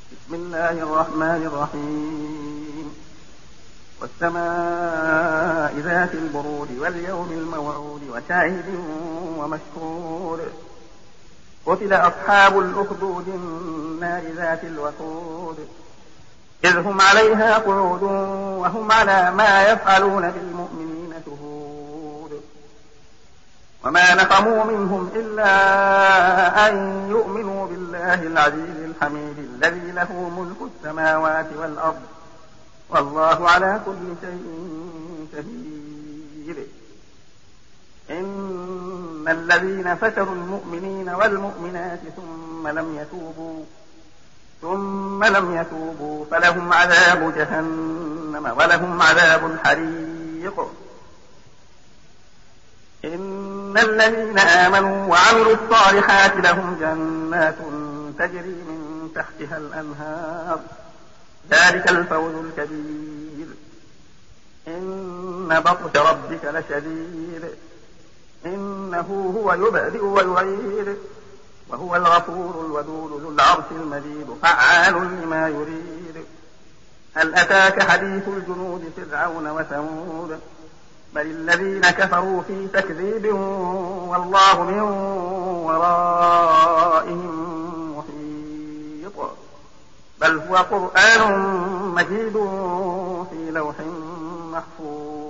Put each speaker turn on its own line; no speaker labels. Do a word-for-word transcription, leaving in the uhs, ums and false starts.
بسم الله الرحمن الرحيم والسماء ذات البرود واليوم الموعود وشاهد ومشهود قتل أصحاب الأخدود النار ذات الوقود إذ هم عليها قعود وهم على ما يفعلون بالمؤمنين شهود وما نقموا منهم إلا أن يؤمنوا بالله العزيز الحميد الذي له ملك السماوات والأرض والله على كل شيء شهيد. إن الذين فتروا المؤمنين والمؤمنات ثم لم يتوبوا ثم لم يتوبوا فلهم عذاب جهنم ولهم عذاب الحريق. إن الذين آمنوا وعملوا الصالحات لهم جنات تجري من تحتها الأنهار ذلك الفوز الكبير. إن بطش ربك لشديد إنه هو يبدئ ويعيد وهو الغفور الودود ذو العرش المجيد فعال لما يريد. هل أتاك حديث الجنود فرعون وثمود بل الذين كفروا في تكذيب والله من ورائهم محيط بل هو قرآن مجيد في لوح محفوظ.